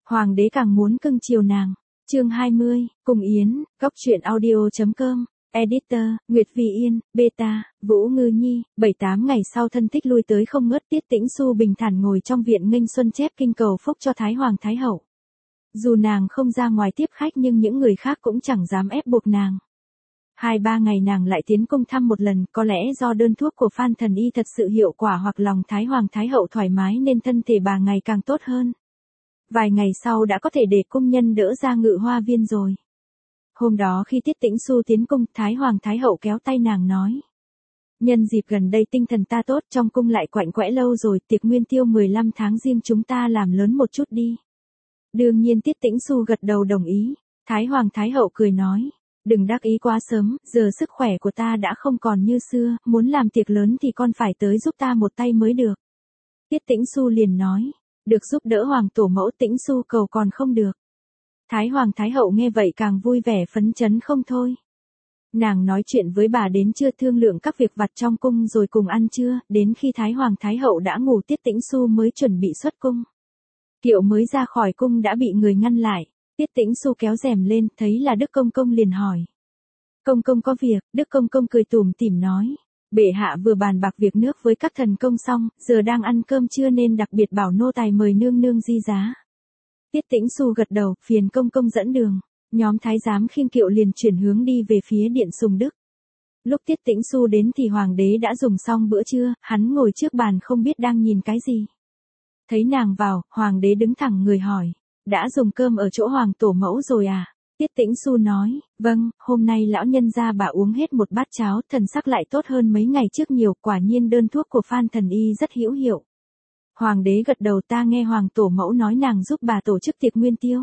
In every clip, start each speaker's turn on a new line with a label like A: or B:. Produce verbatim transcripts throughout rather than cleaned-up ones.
A: Hoàng đế càng muốn cưng chiều nàng. Chương hai mươi, cùng Yến, góc truyện audio.com, Editor, Nguyệt Vì Yên, Beta, Vũ Ngư Nhi. Bảy tám ngày sau thân thích lui tới không ngớt, Tiết Tĩnh Xu bình thản ngồi trong viện nghênh xuân chép kinh cầu phúc cho Thái Hoàng Thái Hậu. Dù nàng không ra ngoài tiếp khách nhưng những người khác cũng chẳng dám ép buộc nàng. Hai ba ngày nàng lại tiến cung thăm một lần, có lẽ do đơn thuốc của Phan Thần Y thật sự hiệu quả hoặc lòng Thái Hoàng Thái Hậu thoải mái nên thân thể bà ngày càng tốt hơn. Vài ngày sau đã có thể để cung nhân đỡ ra Ngự Hoa Viên rồi. Hôm đó khi Tiết Tĩnh Xu tiến cung, Thái Hoàng Thái Hậu kéo tay nàng nói. Nhân dịp gần đây tinh thần ta tốt, trong cung lại quạnh quẽ lâu rồi, tiệc nguyên tiêu mười lăm tháng riêng chúng ta làm lớn một chút đi. Đương nhiên Tiết Tĩnh Xu gật đầu đồng ý. Thái Hoàng Thái Hậu cười nói. Đừng đắc ý quá sớm, giờ sức khỏe của ta đã không còn như xưa, muốn làm tiệc lớn thì con phải tới giúp ta một tay mới được. Tiết Tĩnh Xu liền nói. Được giúp đỡ Hoàng tổ mẫu Tĩnh Xu cầu còn không được. Thái Hoàng Thái Hậu nghe vậy càng vui vẻ phấn chấn không thôi. Nàng nói chuyện với bà đến trưa, thương lượng các việc vặt trong cung rồi cùng ăn trưa, đến khi Thái Hoàng Thái Hậu đã ngủ Tiết Tĩnh Xu mới chuẩn bị xuất cung. Kiệu mới ra khỏi cung đã bị người ngăn lại, Tiết Tĩnh Xu kéo rèm lên, thấy là Đức Công Công liền hỏi. Công Công có việc, Đức Công Công cười tủm tỉm nói. Bệ hạ vừa bàn bạc việc nước với các thần công xong, giờ đang ăn cơm trưa nên đặc biệt bảo nô tài mời nương nương di giá. Tiết Tĩnh Xu gật đầu, phiền Công Công dẫn đường. Nhóm thái giám khiêng kiệu liền chuyển hướng đi về phía điện Sùng Đức. Lúc Tiết Tĩnh Xu đến thì Hoàng đế đã dùng xong bữa trưa, hắn ngồi trước bàn không biết đang nhìn cái gì. Thấy nàng vào, Hoàng đế đứng thẳng người hỏi. Đã dùng cơm ở chỗ Hoàng tổ mẫu rồi à? Tiết Tĩnh Xu nói, vâng, hôm nay lão nhân gia bà uống hết một bát cháo, thần sắc lại tốt hơn mấy ngày trước nhiều, quả nhiên đơn thuốc của Phan Thần Y rất hữu hiệu. Hoàng đế gật đầu, ta nghe Hoàng tổ mẫu nói nàng giúp bà tổ chức tiệc nguyên tiêu.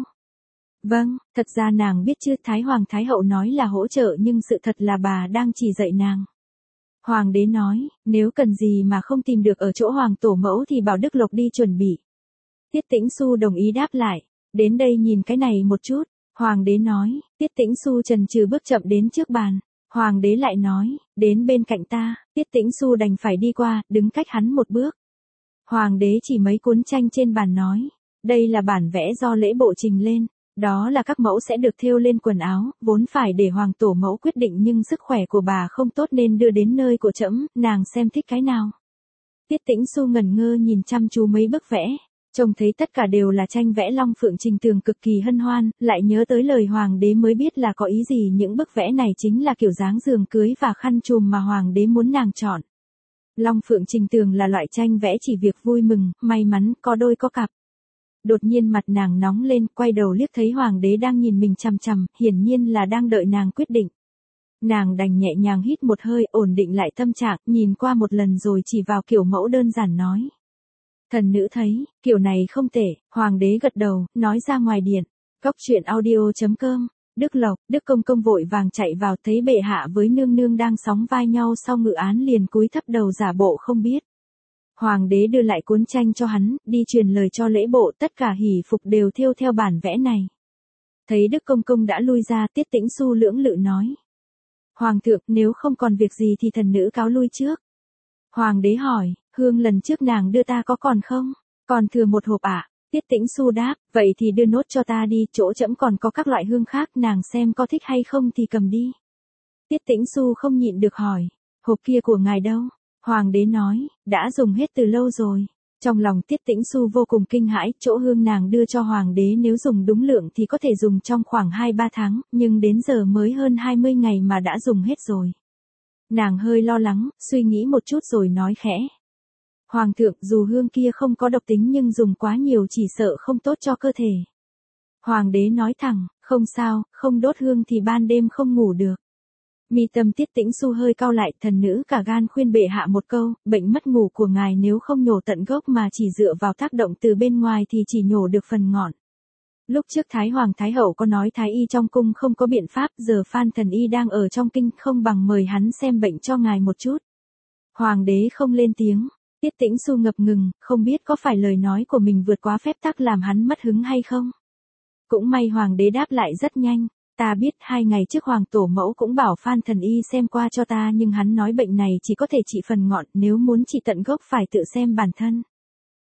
A: Vâng, thật ra nàng biết chưa, Thái Hoàng Thái Hậu nói là hỗ trợ nhưng sự thật là bà đang chỉ dạy nàng. Hoàng đế nói, nếu cần gì mà không tìm được ở chỗ Hoàng tổ mẫu thì bảo Đức Lộc đi chuẩn bị. Tiết Tĩnh Xu đồng ý đáp lại, đến đây nhìn cái này một chút. Hoàng đế nói, Tiết Tĩnh Xu chần chừ bước chậm đến trước bàn. Hoàng đế lại nói, đến bên cạnh ta, Tiết Tĩnh Xu đành phải đi qua, đứng cách hắn một bước. Hoàng đế chỉ mấy cuốn tranh trên bàn nói, đây là bản vẽ do lễ bộ trình lên, đó là các mẫu sẽ được thêu lên quần áo, vốn phải để Hoàng tổ mẫu quyết định nhưng sức khỏe của bà không tốt nên đưa đến nơi của trẫm, nàng xem thích cái nào. Tiết Tĩnh Xu ngẩn ngơ nhìn chăm chú mấy bức vẽ. Trông thấy tất cả đều là tranh vẽ Long Phượng Trình Tường cực kỳ hân hoan, lại nhớ tới lời Hoàng đế mới biết là có ý gì, những bức vẽ này chính là kiểu dáng giường cưới và khăn trùm mà Hoàng đế muốn nàng chọn. Long Phượng Trình Tường là loại tranh vẽ chỉ việc vui mừng, may mắn, có đôi có cặp. Đột nhiên mặt nàng nóng lên, quay đầu liếc thấy Hoàng đế đang nhìn mình chằm chằm, hiển nhiên là đang đợi nàng quyết định. Nàng đành nhẹ nhàng hít một hơi, ổn định lại tâm trạng, nhìn qua một lần rồi chỉ vào kiểu mẫu đơn giản nói. Thần nữ thấy, kiểu này không tệ. Hoàng đế gật đầu, nói ra ngoài điện. Góc truyện audio.com, Đức Lộc, Đức Công Công vội vàng chạy vào, thấy bệ hạ với nương nương đang sóng vai nhau sau ngự án liền cúi thấp đầu giả bộ không biết. Hoàng đế đưa lại cuốn tranh cho hắn, đi truyền lời cho lễ bộ, tất cả hỷ phục đều thêu theo bản vẽ này. Thấy Đức Công Công đã lui ra, Tiết Tĩnh Xu lưỡng lự nói. Hoàng thượng, nếu không còn việc gì thì thần nữ cáo lui trước. Hoàng đế hỏi, hương lần trước nàng đưa ta có còn không? Còn thừa một hộp ạ. À? Tiết Tĩnh Xu đáp, vậy thì đưa nốt cho ta đi, chỗ trẫm còn có các loại hương khác, nàng xem có thích hay không thì cầm đi. Tiết Tĩnh Xu không nhịn được hỏi, hộp kia của ngài đâu? Hoàng đế nói, đã dùng hết từ lâu rồi. Trong lòng Tiết Tĩnh Xu vô cùng kinh hãi, chỗ hương nàng đưa cho Hoàng đế nếu dùng đúng lượng thì có thể dùng trong khoảng hai ba tháng, nhưng đến giờ mới hơn hai mươi ngày mà đã dùng hết rồi. Nàng hơi lo lắng, suy nghĩ một chút rồi nói khẽ. Hoàng thượng, dù hương kia không có độc tính nhưng dùng quá nhiều chỉ sợ không tốt cho cơ thể. Hoàng đế nói thẳng, không sao, không đốt hương thì ban đêm không ngủ được. Mi tâm Tiết Tĩnh Xu hơi cau lại, thần nữ cả gan khuyên bệ hạ một câu, bệnh mất ngủ của ngài nếu không nhổ tận gốc mà chỉ dựa vào tác động từ bên ngoài thì chỉ nhổ được phần ngọn. Lúc trước Thái Hoàng Thái Hậu có nói Thái Y trong cung không có biện pháp, giờ Phan Thần Y đang ở trong kinh, không bằng mời hắn xem bệnh cho ngài một chút. Hoàng đế không lên tiếng, Tiết Tĩnh Xu ngập ngừng, không biết có phải lời nói của mình vượt quá phép tắc làm hắn mất hứng hay không. Cũng may Hoàng đế đáp lại rất nhanh, ta biết hai ngày trước Hoàng tổ mẫu cũng bảo Phan Thần Y xem qua cho ta nhưng hắn nói bệnh này chỉ có thể trị phần ngọn, nếu muốn trị tận gốc phải tự xem bản thân.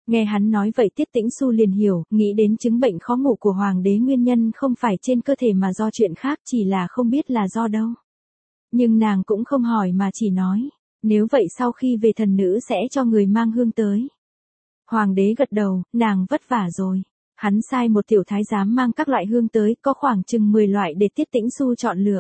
A: Nghe hắn nói vậy Tiết Tĩnh Xu liền hiểu, nghĩ đến chứng bệnh khó ngủ của hoàng đế nguyên nhân không phải trên cơ thể mà do chuyện khác, chỉ là không biết là do đâu. Nhưng nàng cũng không hỏi mà chỉ nói, nếu vậy sau khi về thần nữ sẽ cho người mang hương tới. Hoàng đế gật đầu, nàng vất vả rồi. Hắn sai một tiểu thái giám mang các loại hương tới, có khoảng chừng mười loại để Tiết Tĩnh Xu chọn lựa.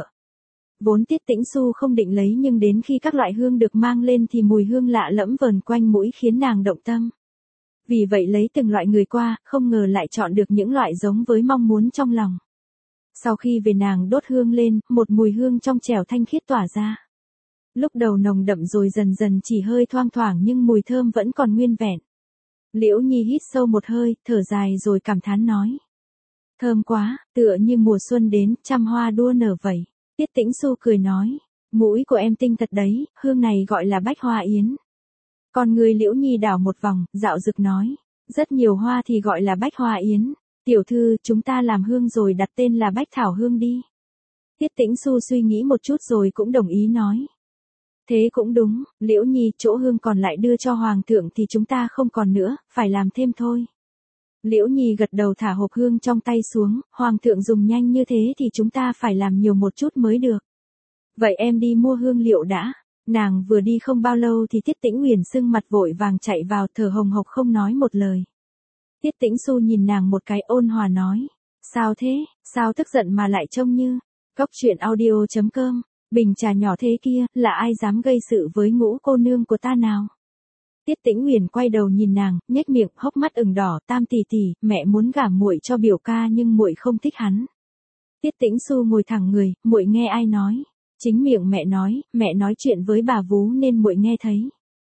A: Vốn Tiết Tĩnh Xu không định lấy nhưng đến khi các loại hương được mang lên thì mùi hương lạ lẫm vờn quanh mũi khiến nàng động tâm. Vì vậy lấy từng loại người qua, không ngờ lại chọn được những loại giống với mong muốn trong lòng. Sau khi về nàng đốt hương lên, một mùi hương trong trẻo thanh khiết tỏa ra. Lúc đầu nồng đậm rồi dần dần chỉ hơi thoang thoảng nhưng mùi thơm vẫn còn nguyên vẹn. Liễu Nhi hít sâu một hơi, thở dài rồi cảm thán nói. Thơm quá, tựa như mùa xuân đến, trăm hoa đua nở vậy. Tiết Tĩnh Xu cười nói, mũi của em tinh thật đấy, hương này gọi là bách hoa yến. Còn người Liễu Nhi đảo một vòng, dạo dực nói, rất nhiều hoa thì gọi là bách hoa yến. Tiểu thư, chúng ta làm hương rồi đặt tên là bách thảo hương đi. Tiết Tĩnh Xu suy nghĩ một chút rồi cũng đồng ý nói. Thế cũng đúng, Liễu Nhi, chỗ hương còn lại đưa cho hoàng thượng thì chúng ta không còn nữa, phải làm thêm thôi. Liễu Nhi gật đầu thả hộp hương trong tay xuống, hoàng thượng dùng nhanh như thế thì chúng ta phải làm nhiều một chút mới được. Vậy em đi mua hương liệu đã. Nàng vừa đi không bao lâu thì Tiết Tĩnh Uyển sưng mặt vội vàng chạy vào, thở hồng hộc không nói một lời. Tiết Tĩnh Xu nhìn nàng một cái ôn hòa nói, sao thế, sao tức giận mà lại trông như, Cốc truyện audio chấm com, bình trà nhỏ thế kia, là ai dám gây sự với Ngũ cô nương của ta nào? Tiết Tĩnh Uyển quay đầu nhìn nàng, nhếch miệng, hốc mắt ửng đỏ, Tam tỷ tỷ, mẹ muốn gả muội cho biểu ca nhưng muội không thích hắn. Tiết Tĩnh Xu ngồi thẳng người, muội nghe ai nói? Chính miệng mẹ nói, mẹ nói chuyện với bà vú nên muội nghe thấy.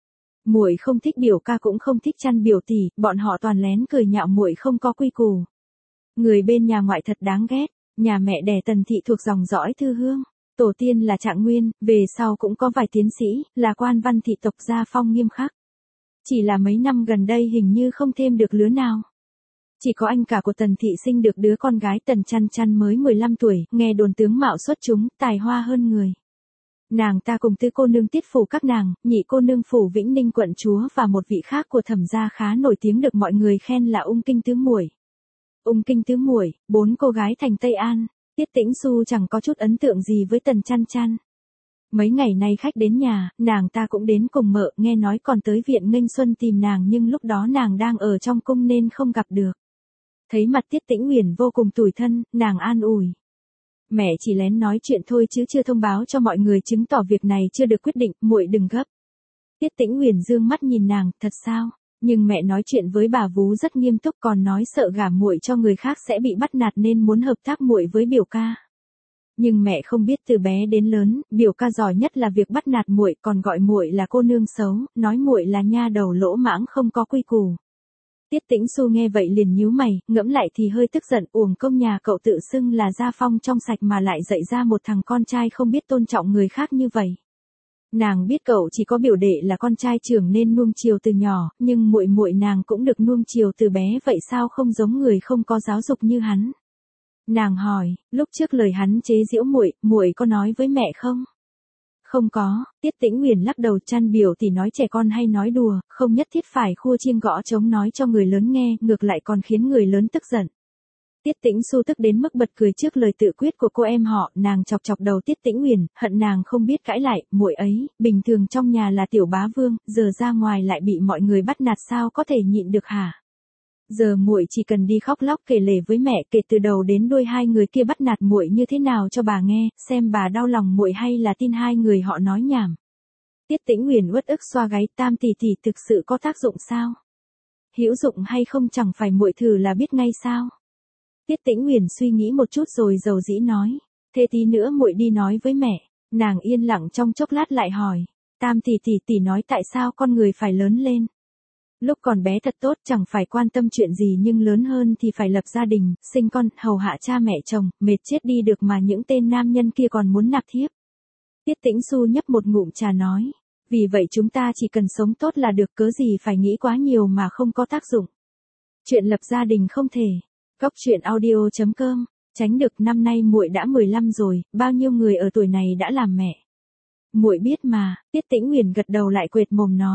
A: Muội không thích biểu ca cũng không thích chăn biểu tỷ, bọn họ toàn lén cười nhạo muội không có quy củ. Người bên nhà ngoại thật đáng ghét, nhà mẹ đẻ Tần thị thuộc dòng dõi Thư Hương, tổ tiên là Trạng Nguyên, về sau cũng có vài tiến sĩ, là quan văn thị tộc gia phong nghiêm khắc. Chỉ là mấy năm gần đây hình như không thêm được lứa nào. Chỉ có anh cả của Tần thị sinh được đứa con gái Tần Chăn Chăn mới mười lăm tuổi, nghe đồn tướng mạo xuất chúng, tài hoa hơn người. Nàng ta cùng tứ cô nương Tiết phủ các nàng, nhị cô nương phủ Vĩnh Ninh quận chúa và một vị khác của Thẩm gia khá nổi tiếng được mọi người khen là Ung Kinh Tứ Muội. Ung Kinh Tứ Muội, bốn cô gái thành Tây An, Tiết Tĩnh Xu chẳng có chút ấn tượng gì với Tần Chăn Chăn. Mấy ngày nay khách đến nhà, nàng ta cũng đến cùng mợ, nghe nói còn tới viện Nghênh Xuân tìm nàng nhưng lúc đó nàng đang ở trong cung nên không gặp được. Thấy mặt Tiết Tĩnh Uyển vô cùng tủi thân, nàng an ủi. Mẹ chỉ lén nói chuyện thôi chứ chưa thông báo cho mọi người, chứng tỏ việc này chưa được quyết định, muội đừng gấp. Tiết Tĩnh Uyển dương mắt nhìn nàng, thật sao? Nhưng mẹ nói chuyện với bà vú rất nghiêm túc, còn nói sợ gả muội cho người khác sẽ bị bắt nạt nên muốn hợp tác muội với biểu ca. Nhưng mẹ không biết từ bé đến lớn, biểu ca giỏi nhất là việc bắt nạt muội, còn gọi muội là cô nương xấu, nói muội là nha đầu lỗ mãng không có quy củ. Tiết Tĩnh Xu nghe vậy liền nhíu mày, ngẫm lại thì hơi tức giận, uổng công nhà cậu tự xưng là gia phong trong sạch mà lại dạy ra một thằng con trai không biết tôn trọng người khác như vậy. Nàng biết cậu chỉ có biểu đệ là con trai trưởng nên nuông chiều từ nhỏ, nhưng muội muội nàng cũng được nuông chiều từ bé, vậy sao không giống người không có giáo dục như hắn? Nàng hỏi, lúc trước lời hắn chế giễu muội, muội có nói với mẹ không? Không có, Tiết Tĩnh Uyển lắc đầu, Chăn biểu thì nói trẻ con hay nói đùa, không nhất thiết phải khua chiêng gõ trống nói cho người lớn nghe, ngược lại còn khiến người lớn tức giận. Tiết Tĩnh Xu tức đến mức bật cười trước lời tự quyết của cô em họ, nàng chọc chọc đầu Tiết Tĩnh Uyển, hận nàng không biết cãi lại, muội ấy, bình thường trong nhà là tiểu bá vương, giờ ra ngoài lại bị mọi người bắt nạt sao có thể nhịn được hả? Giờ muội chỉ cần đi khóc lóc kể lể với mẹ, kể từ đầu đến đuôi hai người kia bắt nạt muội như thế nào cho bà nghe, xem bà đau lòng muội hay là tin hai người họ nói nhảm. Tiết Tĩnh Uyển uất ức xoa gáy, Tam tỷ tỷ thực sự có tác dụng sao? Hữu dụng hay không chẳng phải muội thử là biết ngay sao? Tiết Tĩnh Uyển suy nghĩ một chút rồi dầu dĩ nói, thế tí nữa muội đi nói với mẹ. Nàng yên lặng trong chốc lát lại hỏi, Tam tỷ tỷ tỷ nói tại sao con người phải lớn lên? Lúc còn bé thật tốt, chẳng phải quan tâm chuyện gì, nhưng lớn hơn thì phải lập gia đình, sinh con, hầu hạ cha mẹ chồng, mệt chết đi được mà những tên nam nhân kia còn muốn nạp thiếp. Tiết Tĩnh Xu nhấp một ngụm trà nói, vì vậy chúng ta chỉ cần sống tốt là được, cớ gì phải nghĩ quá nhiều mà không có tác dụng. Chuyện lập gia đình không thể. Cốc truyện audio chấm com, tránh được, năm nay muội đã mười lăm rồi, bao nhiêu người ở tuổi này đã làm mẹ. Muội biết mà, Tiết Tĩnh Uyển gật đầu lại quệt mồm nói.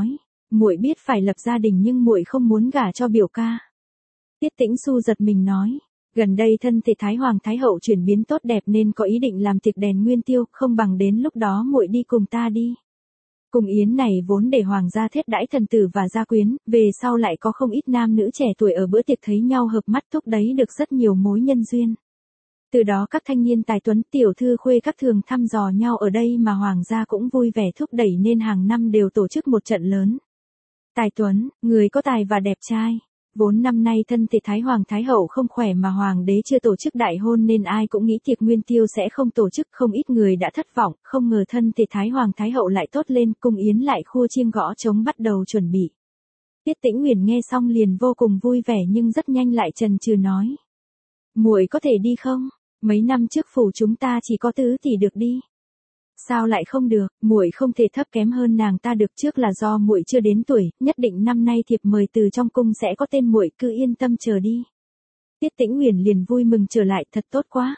A: Muội biết phải lập gia đình nhưng muội không muốn gả cho biểu ca. Tiết Tĩnh Xu giật mình nói, gần đây thân thể Thái Hoàng Thái Hậu chuyển biến tốt đẹp nên có ý định làm tiệc đèn nguyên tiêu, không bằng đến lúc đó muội đi cùng ta đi. Cung yến này vốn để hoàng gia thiết đãi thần tử và gia quyến, về sau lại có không ít nam nữ trẻ tuổi ở bữa tiệc thấy nhau hợp mắt, thúc đẩy được rất nhiều mối nhân duyên. Từ đó các thanh niên tài tuấn tiểu thư khuê các thường thăm dò nhau ở đây mà hoàng gia cũng vui vẻ thúc đẩy nên hàng năm đều tổ chức một trận lớn. Tài tuấn, người có tài và đẹp trai. Vốn năm nay thân thể Thái Hoàng Thái Hậu không khỏe mà Hoàng đế chưa tổ chức đại hôn nên ai cũng nghĩ tiệc nguyên tiêu sẽ không tổ chức, không ít người đã thất vọng, không ngờ thân thể Thái Hoàng Thái Hậu lại tốt lên, cung yến lại khua chiêng gõ trống bắt đầu chuẩn bị. Tiết Tĩnh Uyển nghe xong liền vô cùng vui vẻ nhưng rất nhanh lại chần chừ nói. Muội có thể đi không? Mấy năm trước phủ chúng ta chỉ có tứ tỷ được đi. Sao lại không được, muội không thể thấp kém hơn nàng ta được, trước là do muội chưa đến tuổi, nhất định năm nay thiệp mời từ trong cung sẽ có tên muội, cứ yên tâm chờ đi. Tiết Tĩnh Uyển liền vui mừng trở lại, thật tốt quá.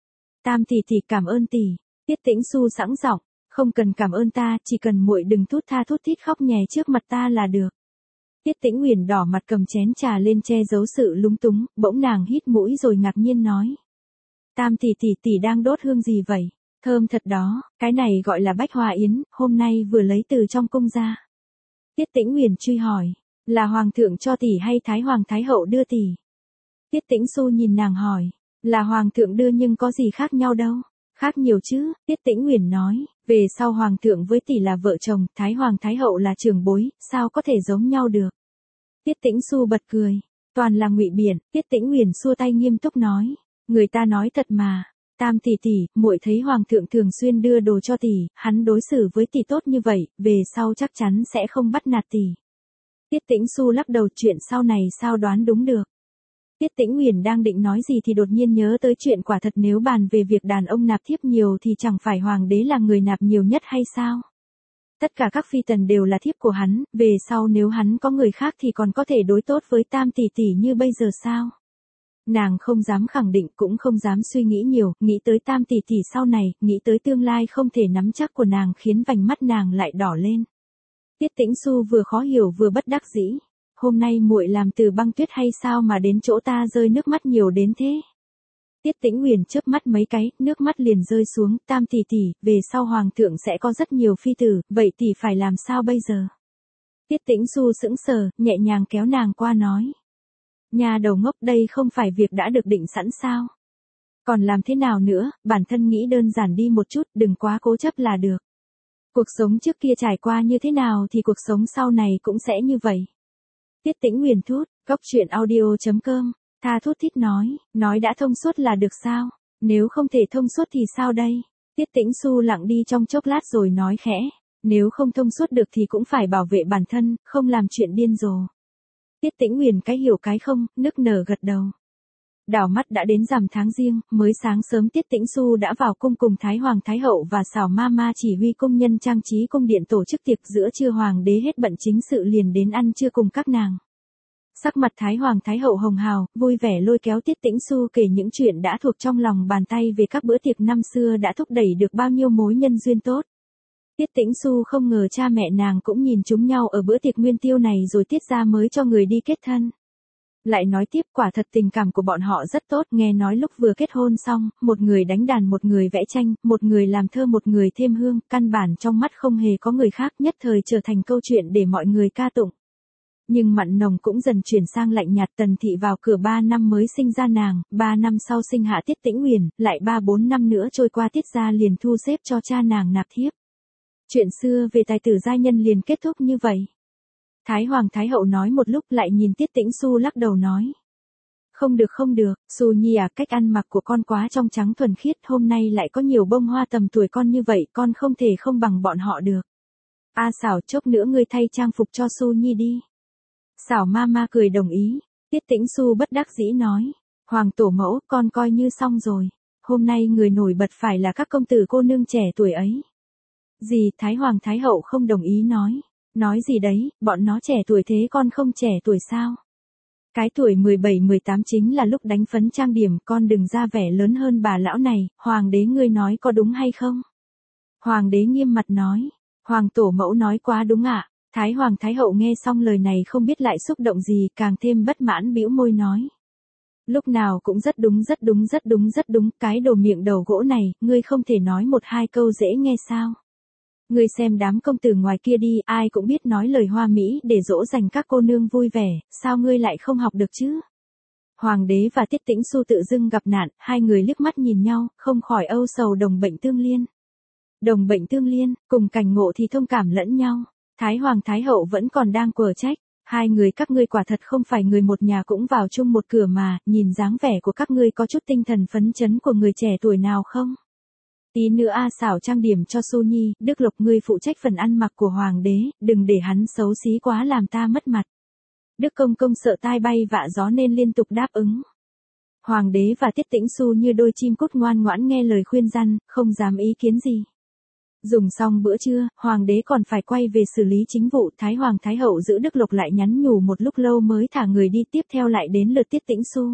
A: Tam tỷ tỷ cảm ơn tỷ. Tiết Tĩnh Xu sẵn giọng, không cần cảm ơn ta, chỉ cần muội đừng thút tha thút thít khóc nhè trước mặt ta là được. Tiết Tĩnh Uyển đỏ mặt cầm chén trà lên che giấu sự lúng túng, bỗng nàng hít mũi rồi ngạc nhiên nói. Tam tỷ tỷ tỷ đang đốt hương gì vậy? Thơm thật đó, cái này gọi là bách hoa yến, hôm nay vừa lấy từ trong cung ra. Tiết Tĩnh Uyển truy hỏi, là hoàng thượng cho tỷ hay Thái Hoàng Thái Hậu đưa tỷ? Tiết Tĩnh Xu nhìn nàng hỏi, là hoàng thượng đưa nhưng có gì khác nhau đâu? Khác nhiều chứ, Tiết Tĩnh Uyển nói, về sau hoàng thượng với tỷ là vợ chồng, Thái Hoàng Thái Hậu là trưởng bối, sao có thể giống nhau được? Tiết Tĩnh Xu bật cười, toàn là ngụy biện. Tiết Tĩnh Uyển xua tay nghiêm túc nói, người ta nói thật mà. Tam tỷ tỷ, muội thấy hoàng thượng thường xuyên đưa đồ cho tỷ, hắn đối xử với tỷ tốt như vậy, về sau chắc chắn sẽ không bắt nạt tỷ. Tiết Tĩnh Xu lắc đầu, chuyện sau này sao đoán đúng được. Tiết Tĩnh Uyển đang định nói gì thì đột nhiên nhớ tới chuyện quả thật, nếu bàn về việc đàn ông nạp thiếp nhiều thì chẳng phải hoàng đế là người nạp nhiều nhất hay sao? Tất cả các phi tần đều là thiếp của hắn, về sau nếu hắn có người khác thì còn có thể đối tốt với tam tỷ tỷ như bây giờ sao? Nàng không dám khẳng định cũng không dám suy nghĩ nhiều, nghĩ tới tam tỷ tỷ sau này, nghĩ tới tương lai không thể nắm chắc của nàng khiến vành mắt nàng lại đỏ lên. Tiết Tĩnh Xu vừa khó hiểu vừa bất đắc dĩ. Hôm nay muội làm từ băng tuyết hay sao mà đến chỗ ta rơi nước mắt nhiều đến thế? Tiết Tĩnh Uyển chớp mắt mấy cái, nước mắt liền rơi xuống, tam tỷ tỷ, về sau hoàng thượng sẽ có rất nhiều phi tử, vậy tỷ phải làm sao bây giờ? Tiết Tĩnh Xu sững sờ, nhẹ nhàng kéo nàng qua nói. Nhà đầu ngốc, đây không phải việc đã được định sẵn sao? Còn làm thế nào nữa, bản thân nghĩ đơn giản đi một chút, đừng quá cố chấp là được. Cuộc sống trước kia trải qua như thế nào thì cuộc sống sau này cũng sẽ như vậy. Tiết Tĩnh Uyển thút, góc truyện audio chấm com, tha thút thít nói, nói đã thông suốt là được sao? Nếu không thể thông suốt thì sao đây? Tiết Tĩnh Xu lặng đi trong chốc lát rồi nói khẽ, nếu không thông suốt được thì cũng phải bảo vệ bản thân, không làm chuyện điên rồ. Tiết Tĩnh Uyển cái hiểu cái không, nức nở gật đầu. Đảo mắt đã đến rằm tháng Giêng, mới sáng sớm Tiết Tĩnh Xu đã vào cung cùng Thái Hoàng Thái Hậu và Xảo Ma Ma chỉ huy công nhân trang trí cung điện tổ chức tiệc, giữa trưa hoàng đế hết bận chính sự liền đến ăn trưa cùng các nàng. Sắc mặt Thái Hoàng Thái Hậu hồng hào, vui vẻ lôi kéo Tiết Tĩnh Xu kể những chuyện đã thuộc trong lòng bàn tay về các bữa tiệc năm xưa đã thúc đẩy được bao nhiêu mối nhân duyên tốt. Tiết Tĩnh Xu không ngờ cha mẹ nàng cũng nhìn chúng nhau ở bữa tiệc nguyên tiêu này rồi tiết ra mới cho người đi kết thân. Lại nói tiếp, quả thật tình cảm của bọn họ rất tốt, nghe nói lúc vừa kết hôn xong, một người đánh đàn một người vẽ tranh, một người làm thơ một người thêm hương, căn bản trong mắt không hề có người khác, nhất thời trở thành câu chuyện để mọi người ca tụng. Nhưng mặn nồng cũng dần chuyển sang lạnh nhạt. Tần thị vào cửa ba năm mới sinh ra nàng, ba năm sau sinh hạ Tiết Tĩnh Uyển, lại ba bốn năm nữa trôi qua Tiết gia liền thu xếp cho cha nàng nạp thiếp. Chuyện xưa về tài tử giai nhân liền kết thúc như vậy. Thái Hoàng Thái Hậu nói một lúc lại nhìn Tiết Tĩnh Xu lắc đầu nói. Không được không được, Xu Nhi à, cách ăn mặc của con quá trong trắng thuần khiết, hôm nay lại có nhiều bông hoa tầm tuổi con như vậy, con không thể không bằng bọn họ được. A Xảo, chốc nữa ngươi thay trang phục cho Xu Nhi đi. Xảo Ma Ma cười đồng ý. Tiết Tĩnh Xu bất đắc dĩ nói. Hoàng tổ mẫu, con coi như xong rồi. Hôm nay người nổi bật phải là các công tử cô nương trẻ tuổi ấy. Gì, Thái Hoàng Thái Hậu không đồng ý nói. Nói gì đấy, bọn nó trẻ tuổi thế con không trẻ tuổi sao? Cái tuổi mười bảy mười tám chính là lúc đánh phấn trang điểm, con đừng ra vẻ lớn hơn bà lão này, hoàng đế ngươi nói có đúng hay không? Hoàng đế nghiêm mặt nói, hoàng tổ mẫu nói quá đúng ạ. Thái Hoàng Thái Hậu nghe xong lời này không biết lại xúc động gì, càng thêm bất mãn bĩu môi nói. Lúc nào cũng rất đúng rất đúng rất đúng rất đúng, cái đồ miệng đầu gỗ này, ngươi không thể nói một hai câu dễ nghe sao? Ngươi xem đám công tử ngoài kia đi, ai cũng biết nói lời hoa mỹ để dỗ dành các cô nương vui vẻ, sao ngươi lại không học được chứ? Hoàng đế và Tiết Tĩnh Xu tự dưng gặp nạn, hai người liếc mắt nhìn nhau, không khỏi âu sầu đồng bệnh tương liên. Đồng bệnh tương liên, cùng cảnh ngộ thì thông cảm lẫn nhau. Thái Hoàng Thái Hậu vẫn còn đang quở trách. Hai người các ngươi quả thật không phải người một nhà cũng vào chung một cửa mà, nhìn dáng vẻ của các ngươi có chút tinh thần phấn chấn của người trẻ tuổi nào không? Tí nữa A xảo trang điểm cho Xu Nhi, Đức Lộc ngươi phụ trách phần ăn mặc của Hoàng đế, đừng để hắn xấu xí quá làm ta mất mặt. Đức Công Công sợ tai bay vạ gió nên liên tục đáp ứng. Hoàng đế và Tiết Tĩnh Xu như đôi chim cút ngoan ngoãn nghe lời khuyên răn, không dám ý kiến gì. Dùng xong bữa trưa, Hoàng đế còn phải quay về xử lý chính vụ, Thái Hoàng Thái Hậu giữ Đức Lộc lại nhắn nhủ một lúc lâu mới thả người đi, tiếp theo lại đến lượt Tiết Tĩnh Xu.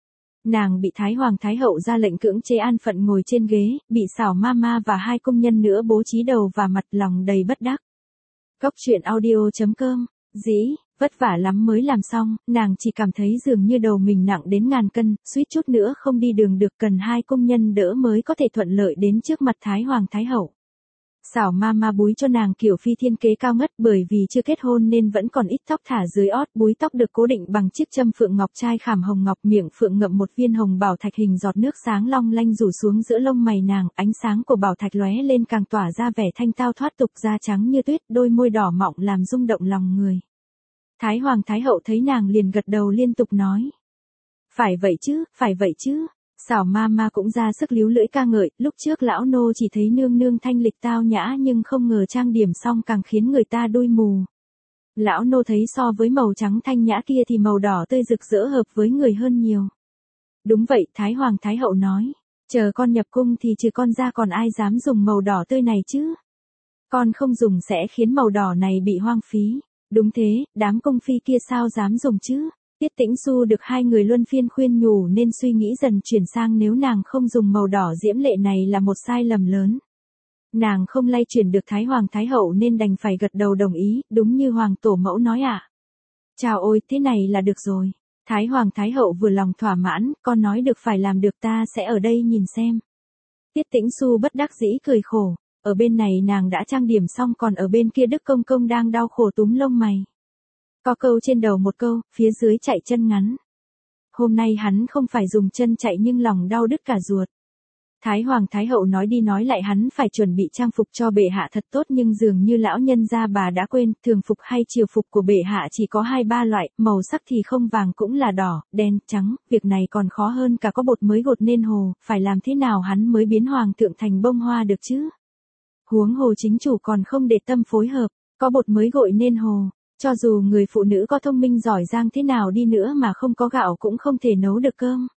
A: Nàng bị Thái Hoàng Thái Hậu ra lệnh cưỡng chế an phận ngồi trên ghế, bị xảo mama và hai công nhân nữa bố trí đầu và mặt, lòng đầy bất đắc. Góc truyện audio chấm com, dĩ, vất vả lắm mới làm xong, nàng chỉ cảm thấy dường như đầu mình nặng đến ngàn cân, suýt chút nữa không đi đường được, cần hai công nhân đỡ mới có thể thuận lợi đến trước mặt Thái Hoàng Thái Hậu. Xảo mama búi cho nàng kiểu phi thiên kế cao ngất, bởi vì chưa kết hôn nên vẫn còn ít tóc thả dưới ót, búi tóc được cố định bằng chiếc châm phượng ngọc trai khảm hồng ngọc, miệng phượng ngậm một viên hồng bảo thạch hình giọt nước sáng long lanh rủ xuống giữa lông mày nàng, ánh sáng của bảo thạch lóe lên càng tỏa ra vẻ thanh tao thoát tục, da trắng như tuyết, đôi môi đỏ mọng làm rung động lòng người. Thái Hoàng Thái Hậu thấy nàng liền gật đầu liên tục nói. Phải vậy chứ, phải vậy chứ. Xảo mama cũng ra sức líu lưỡi ca ngợi, lúc trước lão nô chỉ thấy nương nương thanh lịch tao nhã nhưng không ngờ trang điểm xong càng khiến người ta đôi mù. Lão nô thấy so với màu trắng thanh nhã kia thì màu đỏ tươi rực rỡ hợp với người hơn nhiều. Đúng vậy, Thái Hoàng Thái Hậu nói, chờ con nhập cung thì trừ con ra còn ai dám dùng màu đỏ tươi này chứ? Con không dùng sẽ khiến màu đỏ này bị hoang phí. Đúng thế, đám công phi kia sao dám dùng chứ? Tiết Tĩnh Xu được hai người luân phiên khuyên nhủ nên suy nghĩ dần chuyển sang nếu nàng không dùng màu đỏ diễm lệ này là một sai lầm lớn. Nàng không lay chuyển được Thái Hoàng Thái Hậu nên đành phải gật đầu đồng ý, đúng như Hoàng Tổ Mẫu nói ạ. À. Chào ôi, thế này là được rồi. Thái Hoàng Thái Hậu vừa lòng thỏa mãn, con nói được phải làm được, ta sẽ ở đây nhìn xem. Tiết Tĩnh Xu bất đắc dĩ cười khổ, ở bên này nàng đã trang điểm xong còn ở bên kia Đức Công Công đang đau khổ túm lông mày. Có câu trên đầu một câu, phía dưới chạy chân ngắn. Hôm nay hắn không phải dùng chân chạy nhưng lòng đau đứt cả ruột. Thái Hoàng Thái Hậu nói đi nói lại hắn phải chuẩn bị trang phục cho bệ hạ thật tốt nhưng dường như lão nhân gia bà đã quên, thường phục hay triều phục của bệ hạ chỉ có hai ba loại, màu sắc thì không vàng cũng là đỏ, đen, trắng, việc này còn khó hơn cả có bột mới gột nên hồ, phải làm thế nào hắn mới biến hoàng thượng thành bông hoa được chứ? Huống hồ chính chủ còn không để tâm phối hợp, có bột mới gội nên hồ. Cho dù người phụ nữ có thông minh giỏi giang thế nào đi nữa mà không có gạo cũng không thể nấu được cơm.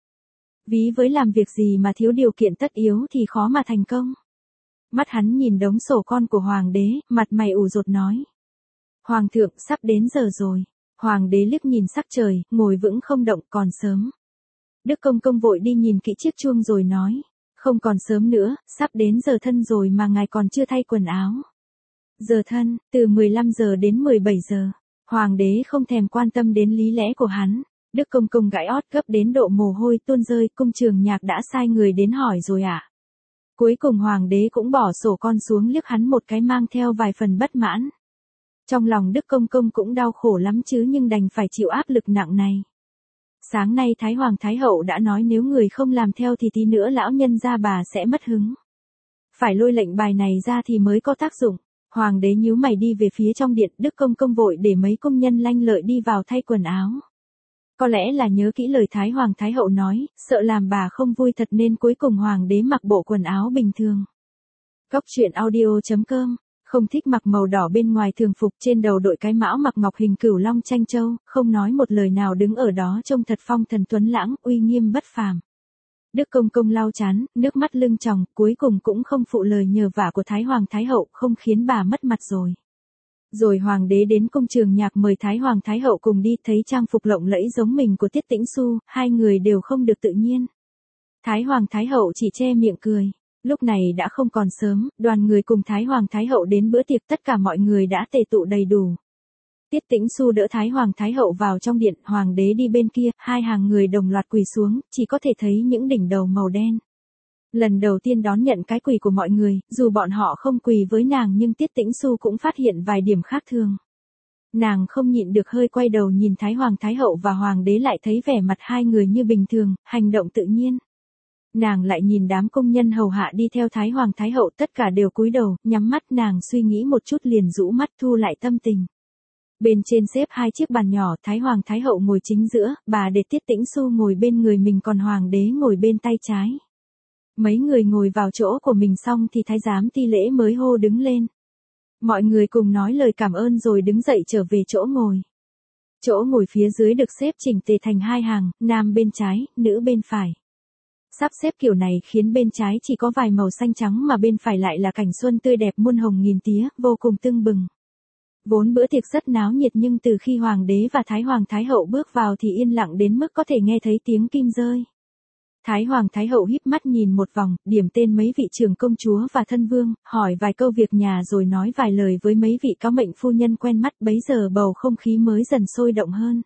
A: Ví với làm việc gì mà thiếu điều kiện tất yếu thì khó mà thành công. Mắt hắn nhìn đống sổ con của Hoàng đế, mặt mày ủ rột nói. Hoàng thượng, sắp đến giờ rồi. Hoàng đế liếc nhìn sắc trời, ngồi vững không động, còn sớm. Đức Công Công vội đi nhìn kỹ chiếc chuông rồi nói. Không còn sớm nữa, sắp đến giờ thân rồi mà ngài còn chưa thay quần áo. Giờ thân, từ mười lăm giờ đến mười bảy giờ. Hoàng đế không thèm quan tâm đến lý lẽ của hắn. Đức Công Công gãi ót gấp đến độ mồ hôi tuôn rơi, cung trường nhạc đã sai người đến hỏi rồi ạ. À? Cuối cùng Hoàng đế cũng bỏ sổ con xuống liếc hắn một cái mang theo vài phần bất mãn. Trong lòng Đức Công Công cũng đau khổ lắm chứ nhưng đành phải chịu áp lực nặng này. Sáng nay Thái Hoàng Thái Hậu đã nói nếu người không làm theo thì tí nữa lão nhân gia bà sẽ mất hứng. Phải lôi lệnh bài này ra thì mới có tác dụng. Hoàng đế nhíu mày đi về phía trong điện, Đức Công Công vội để mấy công nhân lanh lợi đi vào thay quần áo. Có lẽ là nhớ kỹ lời Thái Hoàng Thái Hậu nói, sợ làm bà không vui thật nên cuối cùng Hoàng đế mặc bộ quần áo bình thường. Góc truyện audio chấm com, không thích mặc màu đỏ bên ngoài thường phục, trên đầu đội cái mão mặc ngọc hình cửu long tranh châu, không nói một lời nào đứng ở đó trông thật phong thần tuấn lãng, uy nghiêm bất phàm. Đức Công Công lau chán, nước mắt lưng tròng, cuối cùng cũng không phụ lời nhờ vả của Thái Hoàng Thái Hậu, không khiến bà mất mặt rồi. Rồi Hoàng đế đến cung trường nhạc mời Thái Hoàng Thái Hậu cùng đi, thấy trang phục lộng lẫy giống mình của Tiết Tĩnh Xu, hai người đều không được tự nhiên. Thái Hoàng Thái Hậu chỉ che miệng cười. Lúc này đã không còn sớm, đoàn người cùng Thái Hoàng Thái Hậu đến bữa tiệc, tất cả mọi người đã tề tụ đầy đủ. Tiết Tĩnh Xu đỡ Thái Hoàng Thái Hậu vào trong điện, Hoàng đế đi bên kia, hai hàng người đồng loạt quỳ xuống, chỉ có thể thấy những đỉnh đầu màu đen. Lần đầu tiên đón nhận cái quỳ của mọi người, dù bọn họ không quỳ với nàng nhưng Tiết Tĩnh Xu cũng phát hiện vài điểm khác thường. Nàng không nhịn được hơi quay đầu nhìn Thái Hoàng Thái Hậu và Hoàng đế, lại thấy vẻ mặt hai người như bình thường, hành động tự nhiên. Nàng lại nhìn đám công nhân hầu hạ đi theo Thái Hoàng Thái Hậu, tất cả đều cúi đầu, nhắm mắt. Nàng suy nghĩ một chút liền rũ mắt thu lại tâm tình. Bên trên xếp hai chiếc bàn nhỏ, Thái Hoàng Thái Hậu ngồi chính giữa, bà để Tiết Tĩnh Xu ngồi bên người mình, còn Hoàng đế ngồi bên tay trái. Mấy người ngồi vào chỗ của mình xong thì thái giám ti lễ mới hô đứng lên. Mọi người cùng nói lời cảm ơn rồi đứng dậy trở về chỗ ngồi. Chỗ ngồi phía dưới được xếp chỉnh tề thành hai hàng, nam bên trái, nữ bên phải. Sắp xếp kiểu này khiến bên trái chỉ có vài màu xanh trắng mà bên phải lại là cảnh xuân tươi đẹp muôn hồng nghìn tía, vô cùng tưng bừng. Vốn bữa tiệc rất náo nhiệt nhưng từ khi Hoàng đế và Thái Hoàng Thái Hậu bước vào thì yên lặng đến mức có thể nghe thấy tiếng kim rơi. Thái Hoàng Thái Hậu híp mắt nhìn một vòng, điểm tên mấy vị trưởng công chúa và thân vương, hỏi vài câu việc nhà rồi nói vài lời với mấy vị cáo mệnh phu nhân quen mắt, bấy giờ bầu không khí mới dần sôi động hơn.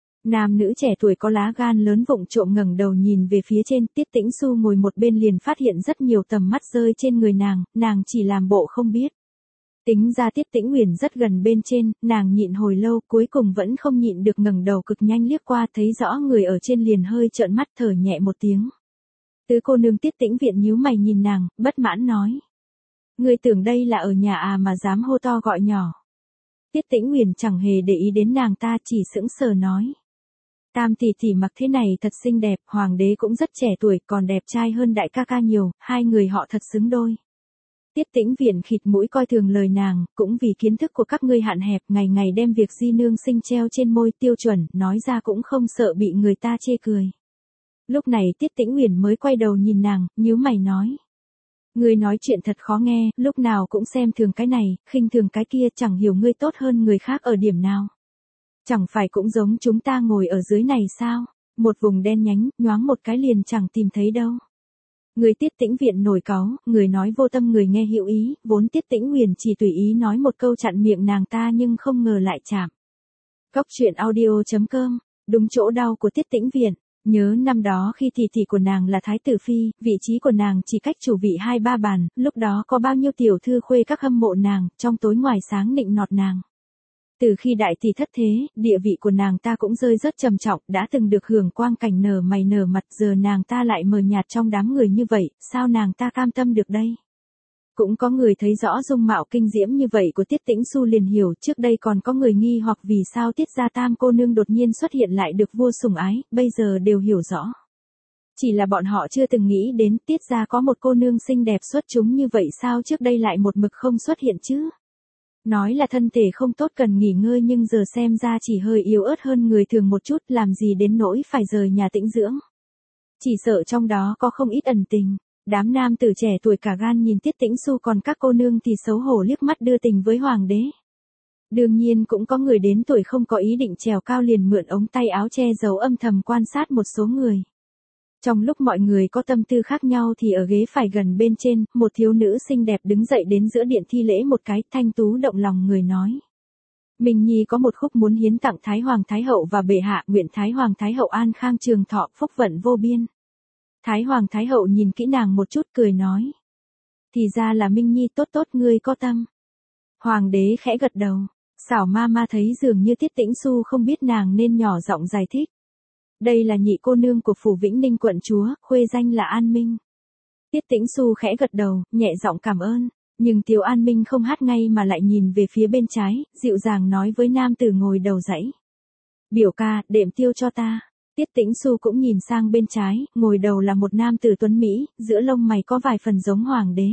A: Nam nữ trẻ tuổi có lá gan lớn vụng trộm ngẩng đầu nhìn về phía trên, Tiết Tĩnh Xu ngồi một bên liền phát hiện rất nhiều tầm mắt rơi trên người nàng, nàng chỉ làm bộ không biết. Tính ra Tiết Tĩnh Uyển rất gần bên trên, nàng nhịn hồi lâu cuối cùng vẫn không nhịn được ngẩng đầu cực nhanh liếc qua, thấy rõ người ở trên liền hơi trợn mắt thở nhẹ một tiếng. Tứ cô nương Tiết Tĩnh Viện nhíu mày nhìn nàng, bất mãn nói. Ngươi tưởng đây là ở nhà à mà dám hô to gọi nhỏ. Tiết Tĩnh Uyển chẳng hề để ý đến nàng ta, chỉ sững sờ nói. Tam tỷ tỷ mặc thế này thật xinh đẹp, Hoàng đế cũng rất trẻ tuổi, còn đẹp trai hơn đại ca ca nhiều, hai người họ thật xứng đôi. Tiết Tĩnh Viện khịt mũi coi thường lời nàng, cũng vì kiến thức của các ngươi hạn hẹp, ngày ngày đem việc di nương sinh treo trên môi tiêu chuẩn, nói ra cũng không sợ bị người ta chê cười. Lúc này Tiết Tĩnh Uyển mới quay đầu nhìn nàng, nhíu mày nói. Ngươi nói chuyện thật khó nghe, lúc nào cũng xem thường cái này, khinh thường cái kia, chẳng hiểu ngươi tốt hơn người khác ở điểm nào. Chẳng phải cũng giống chúng ta ngồi ở dưới này sao, một vùng đen nhánh, nhoáng một cái liền chẳng tìm thấy đâu. Người Tiết Tĩnh Viện nổi cáu, người nói vô tâm người nghe hữu ý, vốn Tiết Tĩnh Uyển chỉ tùy ý nói một câu chặn miệng nàng ta nhưng không ngờ lại chạm. Cóc truyện audio chấm com, đúng chỗ đau của Tiết Tĩnh Viện. Nhớ năm đó khi tỷ tỷ của nàng là Thái tử Phi, vị trí của nàng chỉ cách chủ vị hai ba bàn, lúc đó có bao nhiêu tiểu thư khuê các hâm mộ nàng, trong tối ngoài sáng nịnh nọt nàng. Từ khi đại tỷ thất thế, địa vị của nàng ta cũng rơi rất trầm trọng, đã từng được hưởng quang cảnh nở mày nở mặt, giờ nàng ta lại mờ nhạt trong đám người như vậy, sao nàng ta cam tâm được đây? Cũng có người thấy rõ dung mạo kinh diễm như vậy của Tiết Tĩnh Xu liền hiểu, trước đây còn có người nghi hoặc vì sao Tiết gia tam cô nương đột nhiên xuất hiện lại được vua sủng ái, bây giờ đều hiểu rõ. Chỉ là bọn họ chưa từng nghĩ đến Tiết gia có một cô nương xinh đẹp xuất chúng như vậy, sao trước đây lại một mực không xuất hiện chứ? Nói là thân thể không tốt cần nghỉ ngơi nhưng giờ xem ra chỉ hơi yếu ớt hơn người thường một chút, làm gì đến nỗi phải rời nhà tĩnh dưỡng. Chỉ sợ trong đó có không ít ẩn tình. Đám nam tử trẻ tuổi cả gan nhìn Tiết Tĩnh Xu, còn các cô nương thì xấu hổ liếc mắt đưa tình với Hoàng đế. Đương nhiên cũng có người đến tuổi không có ý định trèo cao liền mượn ống tay áo che giấu âm thầm quan sát một số người. Trong lúc mọi người có tâm tư khác nhau thì ở ghế phải gần bên trên, một thiếu nữ xinh đẹp đứng dậy đến giữa điện thi lễ một cái, thanh tú động lòng người nói. Minh Nhi có một khúc muốn hiến tặng Thái Hoàng Thái Hậu và bệ hạ, nguyện Thái Hoàng Thái Hậu an khang trường thọ, phúc vận vô biên. Thái Hoàng Thái Hậu nhìn kỹ nàng một chút cười nói. Thì ra là Minh Nhi, tốt tốt, ngươi có tâm. Hoàng đế khẽ gật đầu. Xảo ma ma thấy dường như Tiết Tĩnh Xu không biết nàng nên nhỏ giọng giải thích. Đây là nhị cô nương của phủ Vĩnh Ninh quận chúa, khuê danh là An Minh. Tiết Tĩnh Xu khẽ gật đầu, nhẹ giọng cảm ơn. Nhưng Tiểu An Minh không hát ngay mà lại nhìn về phía bên trái, dịu dàng nói với nam tử ngồi đầu dãy. Biểu ca, đệm tiêu cho ta. Tiết Tĩnh Xu cũng nhìn sang bên trái, ngồi đầu là một nam tử tuấn Mỹ, giữa lông mày có vài phần giống hoàng đế.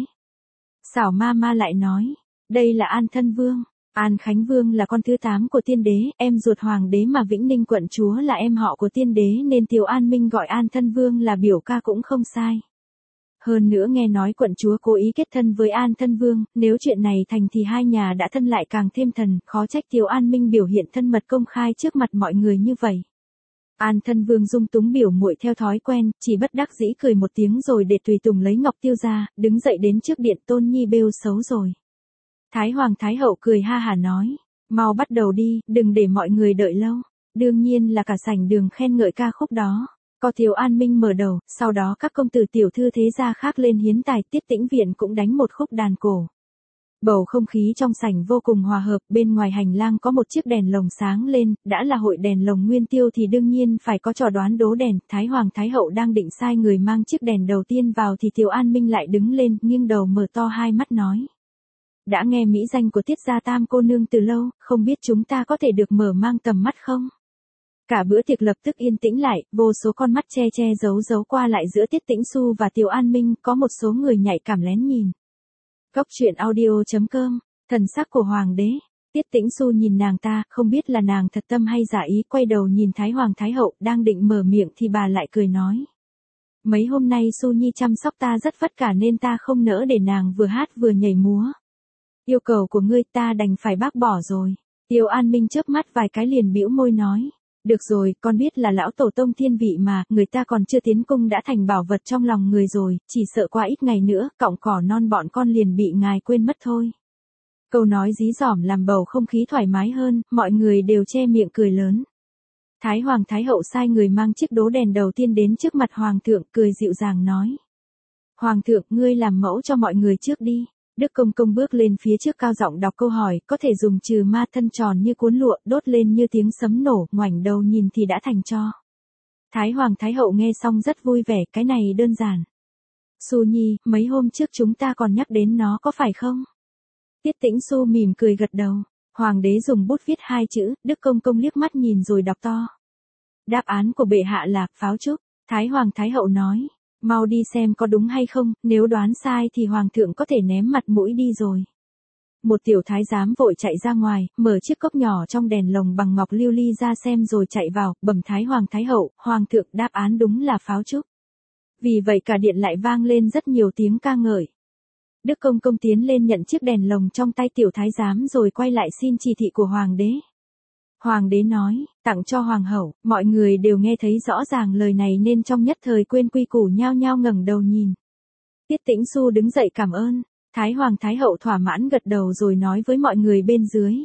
A: Xảo ma ma lại nói, đây là An Thân Vương. An Khánh Vương là con thứ tám của tiên đế, em ruột hoàng đế, mà Vĩnh Ninh quận chúa là em họ của tiên đế, nên Tiểu An Minh gọi An Thân Vương là biểu ca cũng không sai. Hơn nữa nghe nói quận chúa cố ý kết thân với An Thân Vương, nếu chuyện này thành thì hai nhà đã thân lại càng thêm thần, khó trách Tiểu An Minh biểu hiện thân mật công khai trước mặt mọi người như vậy. An Thân Vương dung túng biểu muội theo thói quen, chỉ bất đắc dĩ cười một tiếng rồi để tùy tùng lấy ngọc tiêu ra, đứng dậy đến trước điện, Tôn Nhi bêu xấu rồi. Thái Hoàng Thái Hậu cười ha hả nói, Mau bắt đầu đi, đừng để mọi người đợi lâu. Đương nhiên là cả sảnh đường khen ngợi ca khúc đó. Có Thiếu An Minh mở đầu, sau đó các công tử tiểu thư thế gia khác lên hiến tài, Tiết Tĩnh Viện cũng đánh một khúc đàn cổ. Bầu không khí trong sảnh vô cùng hòa hợp, bên ngoài hành lang có một chiếc đèn lồng sáng lên, đã là hội đèn lồng nguyên tiêu thì đương nhiên phải có trò đoán đố đèn, Thái Hoàng Thái Hậu đang định sai người mang chiếc đèn đầu tiên vào thì Thiếu An Minh lại đứng lên, nghiêng đầu mở to hai mắt nói. Đã nghe mỹ danh của Tiết gia tam cô nương từ lâu, không biết chúng ta có thể được mở mang tầm mắt không? Cả bữa tiệc lập tức yên tĩnh lại, vô số con mắt che che giấu giấu qua lại giữa Tiết Tĩnh Xu và Tiểu An Minh, có một số người nhạy cảm lén nhìn. Góc truyện audio chấm com, thần sắc của Hoàng đế. Tiết Tĩnh Xu nhìn nàng ta, không biết là nàng thật tâm hay giả ý, quay đầu nhìn Thái Hoàng Thái Hậu, đang định mở miệng thì bà lại cười nói. Mấy hôm nay Xu Nhi chăm sóc ta rất vất vả nên ta không nỡ để nàng vừa hát vừa nhảy múa. Yêu cầu của ngươi ta đành phải bác bỏ rồi. Tiểu An Minh chớp mắt vài cái liền bĩu môi nói. Được rồi, con biết là lão tổ tông thiên vị mà, người ta còn chưa tiến cung đã thành bảo vật trong lòng người rồi, chỉ sợ qua ít ngày nữa, cọng cỏ non bọn con liền bị ngài quên mất thôi. Câu nói dí dỏm làm bầu không khí thoải mái hơn, mọi người đều che miệng cười lớn. Thái Hoàng Thái Hậu sai người mang chiếc đố đèn đầu tiên đến trước mặt Hoàng thượng, cười dịu dàng nói. Hoàng thượng, ngươi làm mẫu cho mọi người trước đi. Đức Công Công bước lên phía trước cao giọng đọc câu hỏi, có thể dùng trừ ma thân tròn như cuốn lụa, đốt lên như tiếng sấm nổ, ngoảnh đầu nhìn thì đã thành tro. Thái Hoàng Thái Hậu nghe xong rất vui vẻ, cái này đơn giản. Xu Nhi, mấy hôm trước chúng ta còn nhắc đến nó có phải không? Tiết Tĩnh Xu mỉm cười gật đầu. Hoàng đế dùng bút viết hai chữ, Đức Công Công liếc mắt nhìn rồi đọc to. Đáp án của bệ hạ là pháo trúc. Thái Hoàng Thái Hậu nói. Mau đi xem có đúng hay không, nếu đoán sai thì Hoàng thượng có thể ném mặt mũi đi rồi. Một tiểu thái giám vội chạy ra ngoài, mở chiếc cốc nhỏ trong đèn lồng bằng ngọc lưu ly ra xem rồi chạy vào, bẩm Thái Hoàng Thái Hậu, Hoàng thượng đáp án đúng là pháo trúc. Vì vậy cả điện lại vang lên rất nhiều tiếng ca ngợi. Đức Công Công tiến lên nhận chiếc đèn lồng trong tay tiểu thái giám rồi quay lại xin chỉ thị của Hoàng đế. Hoàng đế nói, tặng cho Hoàng hậu, mọi người đều nghe thấy rõ ràng lời này nên trong nhất thời quên quy củ nhao nhao ngẩng đầu nhìn. Tiết Tĩnh Xu đứng dậy cảm ơn, Thái Hoàng Thái Hậu thỏa mãn gật đầu rồi nói với mọi người bên dưới.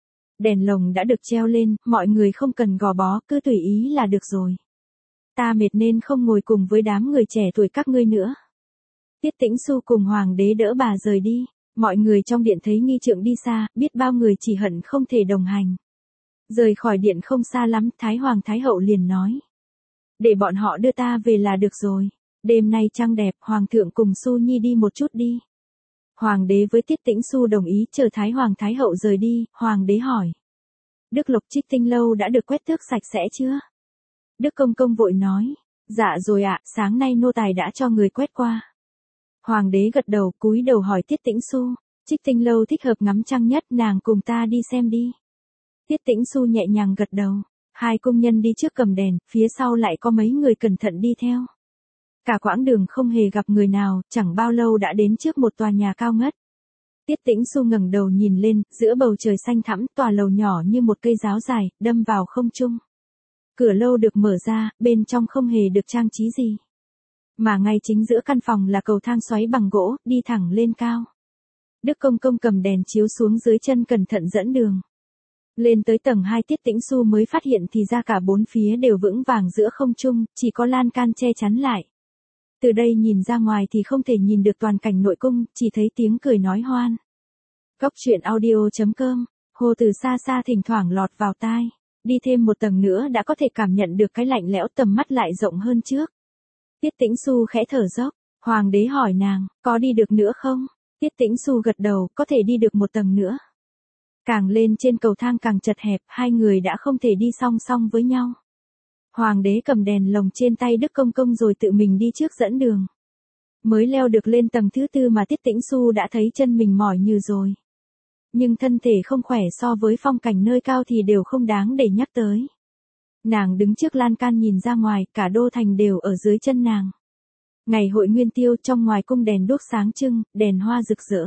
A: Đèn lồng đã được treo lên, mọi người không cần gò bó, cứ tùy ý là được rồi. Ta mệt nên không ngồi cùng với đám người trẻ tuổi các ngươi nữa. Tiết Tĩnh Xu cùng Hoàng đế đỡ bà rời đi, mọi người trong điện thấy nghi trượng đi xa, biết bao người chỉ hận không thể đồng hành. Rời khỏi điện không xa lắm, Thái Hoàng Thái Hậu liền nói. Để bọn họ đưa ta về là được rồi. Đêm nay trăng đẹp, Hoàng thượng cùng Xu Nhi đi một chút đi. Hoàng đế với Tiết Tĩnh Xu đồng ý, chờ Thái Hoàng Thái Hậu rời đi, Hoàng đế hỏi. Đức Lộc Trích Tinh Lâu đã được quét tước sạch sẽ chưa? Đức Công Công vội nói. Dạ rồi ạ, sáng nay nô tài đã cho người quét qua. Hoàng đế gật đầu, cúi đầu hỏi Tiết Tĩnh Xu. Trích Tinh Lâu thích hợp ngắm trăng nhất, nàng cùng ta đi xem đi. Tiết Tĩnh Xu nhẹ nhàng gật đầu. Hai công nhân đi trước cầm đèn, phía sau lại có mấy người cẩn thận đi theo. Cả quãng đường không hề gặp người nào, chẳng bao lâu đã đến trước một tòa nhà cao ngất. Tiết Tĩnh Xu ngẩng đầu nhìn lên, giữa bầu trời xanh thẳm, tòa lầu nhỏ như một cây giáo dài, đâm vào không trung. Cửa lâu được mở ra, bên trong không hề được trang trí gì. Mà ngay chính giữa căn phòng là cầu thang xoáy bằng gỗ, đi thẳng lên cao. Đức Công Công cầm đèn chiếu xuống dưới chân cẩn thận dẫn đường. Lên tới tầng hai Tiết Tĩnh Xu mới phát hiện thì ra cả bốn phía đều vững vàng giữa không trung, chỉ có lan can che chắn lại. Từ đây nhìn ra ngoài thì không thể nhìn được toàn cảnh nội cung, chỉ thấy tiếng cười nói hoan. Góc truyện audio chấm com, hồ từ xa xa thỉnh thoảng lọt vào tai. Đi thêm một tầng nữa đã có thể cảm nhận được cái lạnh lẽo, tầm mắt lại rộng hơn trước. Tiết Tĩnh Xu khẽ thở dốc, Hoàng đế hỏi nàng, có đi được nữa không? Tiết Tĩnh Xu gật đầu, có thể đi được một tầng nữa. Càng lên trên cầu thang càng chật hẹp, hai người đã không thể đi song song với nhau. Hoàng đế cầm đèn lồng trên tay Đức Công Công rồi tự mình đi trước dẫn đường. Mới leo được lên tầng thứ tư mà Tiết Tĩnh Xu đã thấy chân mình mỏi như rồi. Nhưng thân thể không khỏe so với phong cảnh nơi cao thì đều không đáng để nhắc tới. Nàng đứng trước lan can nhìn ra ngoài, cả đô thành đều ở dưới chân nàng. Ngày hội Nguyên Tiêu, trong ngoài cung đèn đuốc sáng trưng, đèn hoa rực rỡ.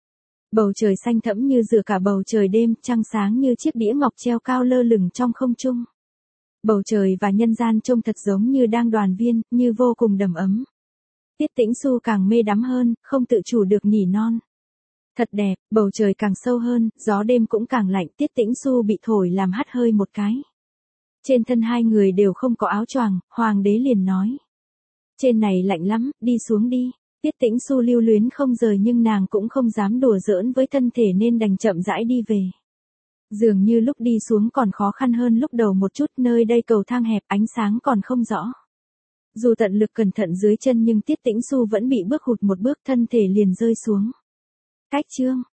A: Bầu trời xanh thẫm như rửa cả bầu trời đêm, trăng sáng như chiếc đĩa ngọc treo cao lơ lửng trong không trung. Bầu trời và nhân gian trông thật giống như đang đoàn viên, như vô cùng đầm ấm. Tiết Tĩnh Xu càng mê đắm hơn, không tự chủ được nhỉ non. Thật đẹp, bầu trời càng sâu hơn, gió đêm cũng càng lạnh, Tiết Tĩnh Xu bị thổi làm hắt hơi một cái. Trên thân hai người đều không có áo choàng, hoàng đế liền nói. Trên này lạnh lắm, đi xuống đi. Tiết Tĩnh Xu lưu luyến không rời nhưng nàng cũng không dám đùa giỡn với thân thể nên đành chậm rãi đi về. Dường như lúc đi xuống còn khó khăn hơn lúc đầu một chút, nơi đây cầu thang hẹp, ánh sáng còn không rõ. Dù tận lực cẩn thận dưới chân nhưng Tiết Tĩnh Xu vẫn bị bước hụt một bước, thân thể liền rơi xuống. Cách chương